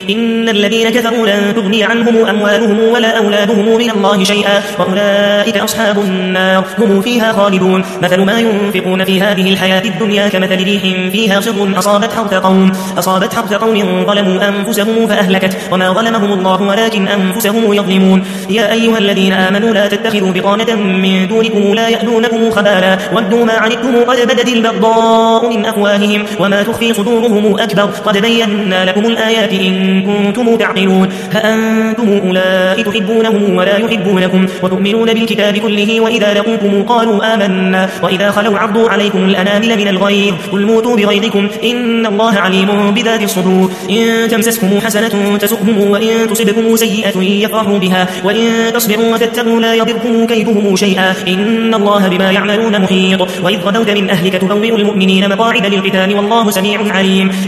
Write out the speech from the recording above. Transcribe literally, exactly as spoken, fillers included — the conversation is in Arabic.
إن الذين كفروا لن تغني عنهم أموالهم ولا أولادهم من الله شيئا وأولئك أصحاب النار هم فيها خالدون. مثل ما ينفقون في هذه الحياة الدنيا كمثل ريح فيها صر أصابت حرث قوم أصابت حرث قوم ظلموا أنفسهم فأهلكت وما ظلمهم الله ولكن أنفسهم يظلمون. يا أيها الذين آمنوا لا تتخذوا بطانة من دونكم لا يألونكم خبالا ودوا ما عنتم قد بدت البغضاء من أفواههم وما تخفي صدورهم أكبر قد بينا لكم الآيات إن كنتم تعقلون. هأنتم أولئك تحبونهم ولا يحبونكم وتؤمنون بالكتاب كله وإذا لقوكم قالوا آمنا وإذا خلوا عضوا عليكم الأنامل من الغيظ قل موتوا بغيظكم إن الله عليم بذات الصدور. إن تمسسكم حسنة تسؤهم وإن تصبكم سيئة يفرحوا بها وإن تصبروا وتتقوا لا يضركم كيدهم شيئا إن الله بما يعملون محيط. وإذ غدوت من أهلك تبوئ المؤمنين مقاعد للقتال والله سميع عليم.